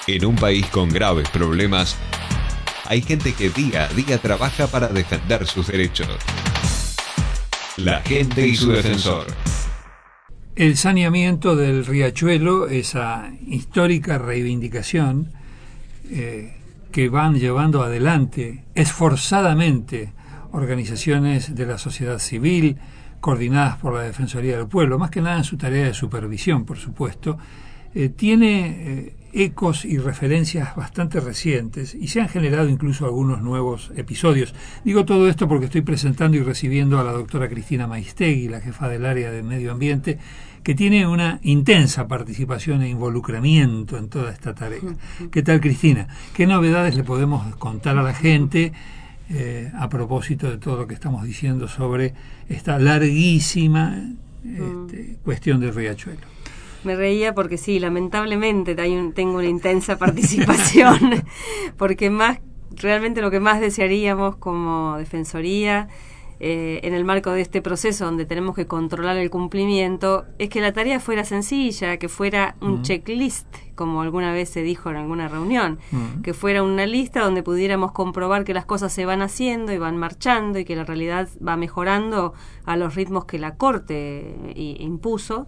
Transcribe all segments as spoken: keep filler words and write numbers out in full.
En un país con graves problemas, hay gente que día a día trabaja para defender sus derechos. La gente y su defensor. El saneamiento del riachuelo, esa histórica reivindicación eh, que van llevando adelante esforzadamente organizaciones de la sociedad civil, coordinadas por la Defensoría del Pueblo, más que nada en su tarea de supervisión, por supuesto, eh, tiene eh, ecos y referencias bastante recientes y se han generado incluso algunos nuevos episodios. Digo todo esto porque estoy presentando y recibiendo a la doctora Cristina Maistegui, la jefa del área de Medio Ambiente, que tiene una intensa participación e involucramiento en toda esta tarea. ¿Qué tal, Cristina? ¿Qué novedades le podemos contar a la gente eh, a propósito de todo lo que estamos diciendo sobre esta larguísima este, mm. cuestión del riachuelo? Me reía porque sí, lamentablemente hay un, tengo una intensa participación, porque más realmente lo que más desearíamos como Defensoría, eh, en el marco de este proceso donde tenemos que controlar el cumplimiento, es que la tarea fuera sencilla, que fuera un mm. checklist, como alguna vez se dijo en alguna reunión, mm. que fuera una lista donde pudiéramos comprobar que las cosas se van haciendo y van marchando y que la realidad va mejorando a los ritmos que la Corte eh, impuso.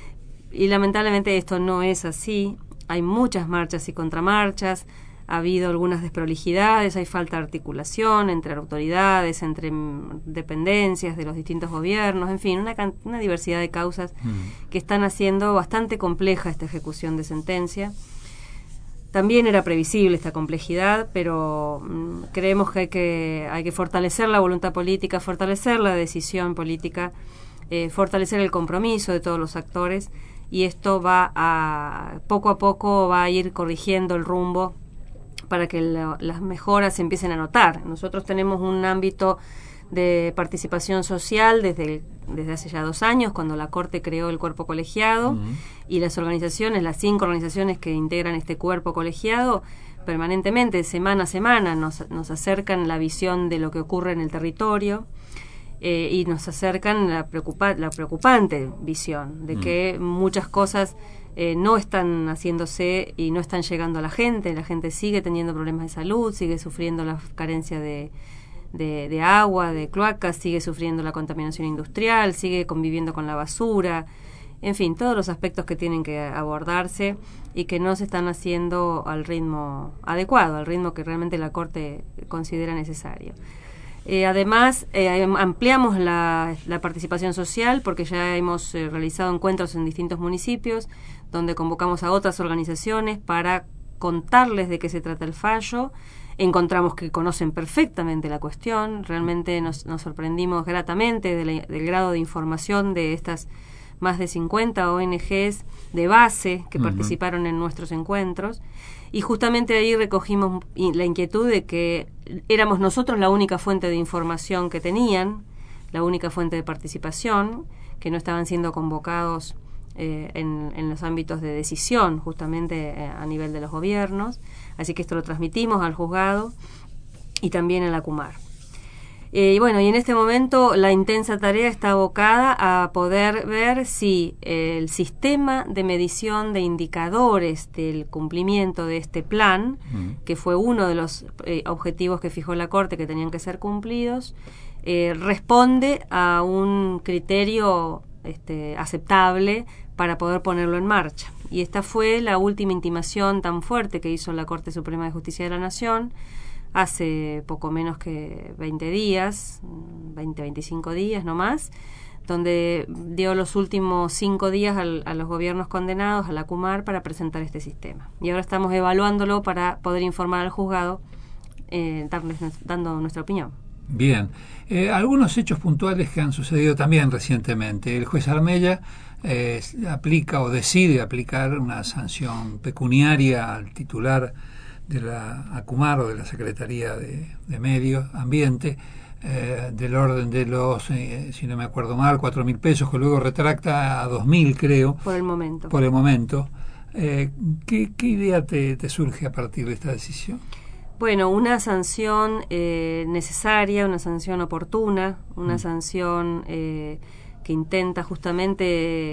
Y lamentablemente esto no es así. Hay muchas marchas y contramarchas, ha habido algunas desprolijidades, hay falta de articulación entre autoridades, entre dependencias de los distintos gobiernos, en fin, una, una diversidad de causas mm. que están haciendo bastante compleja esta ejecución de sentencia. También era previsible esta complejidad, pero mm, creemos que hay, que hay que fortalecer la voluntad política, fortalecer la decisión política, eh, fortalecer el compromiso de todos los actores, y esto va a, poco a poco va a ir corrigiendo el rumbo para que la, las mejoras se empiecen a notar. Nosotros tenemos un ámbito de participación social desde, el, desde hace ya dos años, cuando la Corte creó el cuerpo colegiado, uh-huh. y las organizaciones, las cinco organizaciones que integran este cuerpo colegiado, permanentemente, semana a semana, nos, nos acercan la visión de lo que ocurre en el territorio. Eh, y nos acercan la, preocupa- la preocupante visión de que mm. muchas cosas eh, no están haciéndose y no están llegando a la gente. La gente sigue teniendo problemas de salud, sigue sufriendo la carencia de, de, de agua, de cloacas, sigue sufriendo la contaminación industrial, sigue conviviendo con la basura. En fin, todos los aspectos que tienen que abordarse y que no se están haciendo al ritmo adecuado, al ritmo que realmente la Corte considera necesario. Eh, además, eh, ampliamos la, la participación social porque ya hemos eh, realizado encuentros en distintos municipios donde convocamos a otras organizaciones para contarles de qué se trata el fallo. Encontramos que conocen perfectamente la cuestión, realmente nos, nos sorprendimos gratamente de la, del grado de información de estas más de cincuenta O N Ges de base que uh-huh. participaron en nuestros encuentros. Y justamente ahí recogimos la inquietud de que éramos nosotros la única fuente de información que tenían, la única fuente de participación, que no estaban siendo convocados eh, en, en los ámbitos de decisión, justamente eh, a nivel de los gobiernos. Así que esto lo transmitimos al juzgado y también a la CUMAR. Eh, y bueno, y en este momento la intensa tarea está abocada a poder ver si el sistema de medición de indicadores del cumplimiento de este plan, mm. que fue uno de los eh, objetivos que fijó la Corte que tenían que ser cumplidos, eh, responde a un criterio este, aceptable para poder ponerlo en marcha. Y esta fue la última intimación tan fuerte que hizo la Corte Suprema de Justicia de la Nación, hace poco menos que veinte días, veinte, veinticinco días no más, donde dio los últimos cinco días al, a los gobiernos condenados, a la CUMAR, para presentar este sistema. Y ahora estamos evaluándolo para poder informar al juzgado, eh, darles, dando nuestra opinión. Bien. Eh, algunos hechos puntuales que han sucedido también recientemente. El juez Armella eh, aplica o decide aplicar una sanción pecuniaria al titular de la ACUMAR o de la Secretaría de, de Medio Ambiente, eh, del orden de los, eh, si no me acuerdo mal, cuatro mil pesos, que luego retracta a dos mil, creo. Por el momento. Por el momento. Eh, ¿qué, ¿Qué idea te, te surge a partir de esta decisión? Bueno, una sanción eh, necesaria, una sanción oportuna, una mm. sanción eh, que intenta justamente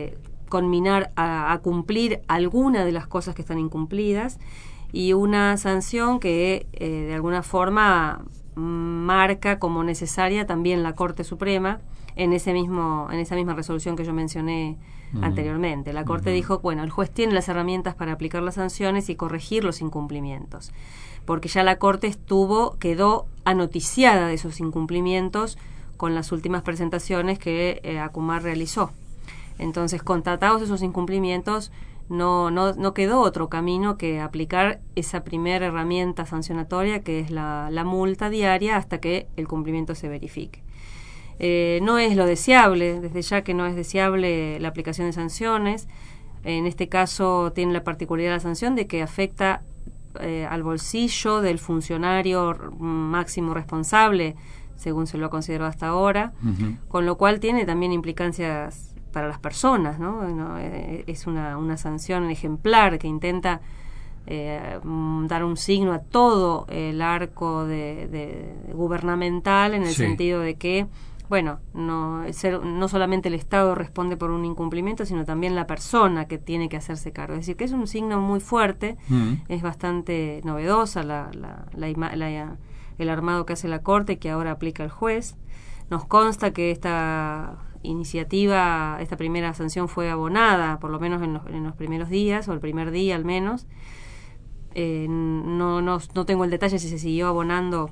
conminar a, a cumplir alguna de las cosas que están incumplidas, y una sanción que eh, de alguna forma marca como necesaria también la Corte Suprema en ese mismo en esa misma resolución que yo mencioné uh-huh. anteriormente. La Corte uh-huh. dijo, bueno, el juez tiene las herramientas para aplicar las sanciones y corregir los incumplimientos, porque ya la Corte estuvo quedó anoticiada de esos incumplimientos con las últimas presentaciones que eh, Acumar realizó. Entonces, constatados esos incumplimientos, no, no, no quedó otro camino que aplicar esa primera herramienta sancionatoria, que es la, la multa diaria, hasta que el cumplimiento se verifique. Eh, no es lo deseable, desde ya que no es deseable la aplicación de sanciones. En este caso tiene la particularidad de la sanción de que afecta eh, al bolsillo del funcionario máximo responsable, según se lo ha considerado hasta ahora, uh-huh. con lo cual tiene también implicancias para las personas, ¿no? No, eh, es una, una sanción ejemplar que intenta eh, dar un signo a todo el arco de, de gubernamental, en el sí. sentido de que, bueno, no, ser, no solamente el Estado responde por un incumplimiento, sino también la persona que tiene que hacerse cargo. Es decir, que es un signo muy fuerte, uh-huh. es bastante novedosa la, la, la, ima- la, el armado que hace la Corte, que ahora aplica el juez. Nos consta que esta iniciativa, esta primera sanción fue abonada, por lo menos en los, en los primeros días, o el primer día al menos. Eh, no, no, no tengo el detalle si se siguió abonando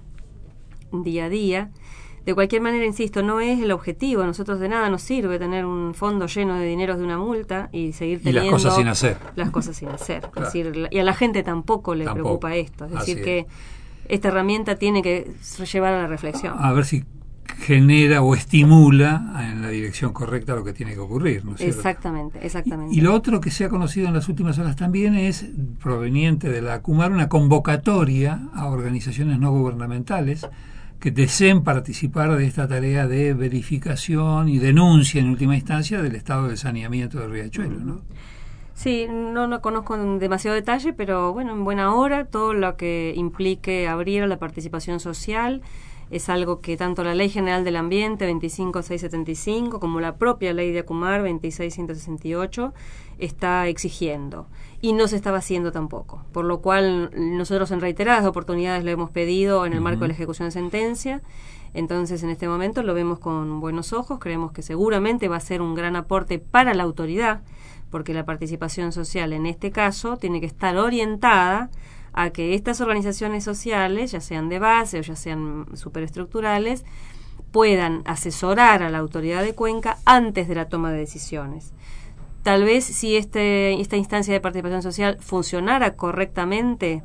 día a día. De cualquier manera, insisto, no es el objetivo. A nosotros de nada nos sirve tener un fondo lleno de dineros de una multa y seguir teniendo y las cosas sin hacer. Las cosas sin hacer. Claro. Es decir, y a la gente tampoco le tampoco. preocupa esto. Es decir, Así que es. esta herramienta tiene que llevar a la reflexión. A ver si genera o estimula en la dirección correcta lo que tiene que ocurrir, ¿no es cierto? Exactamente, exactamente. Y, y lo otro que se ha conocido en las últimas horas también es, proveniente de la Acumar, una convocatoria a organizaciones no gubernamentales que deseen participar de esta tarea de verificación y denuncia en última instancia del estado de saneamiento del Riachuelo, ¿no? Sí, no, no conozco en demasiado detalle, pero bueno, en buena hora, todo lo que implique abrir a la participación social es algo que tanto la Ley General del Ambiente veinticinco mil seiscientos setenta y cinco como la propia Ley de Acumar veintiséis mil ciento sesenta y ocho está exigiendo, y no se estaba haciendo tampoco, por lo cual nosotros en reiteradas oportunidades lo hemos pedido en el uh-huh. marco de la ejecución de sentencia. Entonces, en este momento lo vemos con buenos ojos, creemos que seguramente va a ser un gran aporte para la autoridad, porque la participación social en este caso tiene que estar orientada a que estas organizaciones sociales, ya sean de base o ya sean superestructurales, puedan asesorar a la autoridad de Cuenca antes de la toma de decisiones. Tal vez si este, esta instancia de participación social funcionara correctamente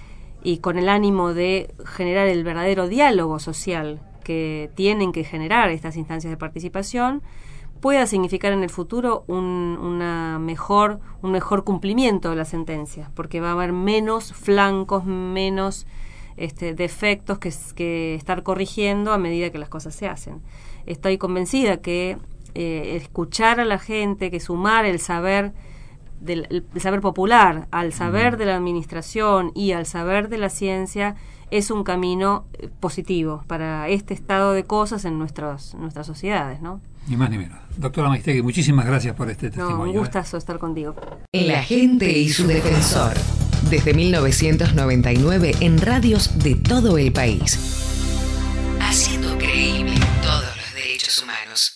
y con el ánimo de generar el verdadero diálogo social que tienen que generar estas instancias de participación, pueda significar en el futuro un, una mejor, un mejor cumplimiento de la sentencia, porque va a haber menos flancos, menos este, defectos que, que estar corrigiendo a medida que las cosas se hacen. Estoy convencida que eh, escuchar a la gente, que sumar el saber del el saber popular al saber de la administración y al saber de la ciencia es un camino positivo para este estado de cosas en nuestros, nuestras sociedades, ¿no? Ni más ni menos. Doctora Maistegui, muchísimas gracias por este testimonio. No, un gustazo eh. estar contigo. La gente y su defensor. Desde mil novecientos noventa y nueve en radios de todo el país. Haciendo creíble todos los derechos humanos.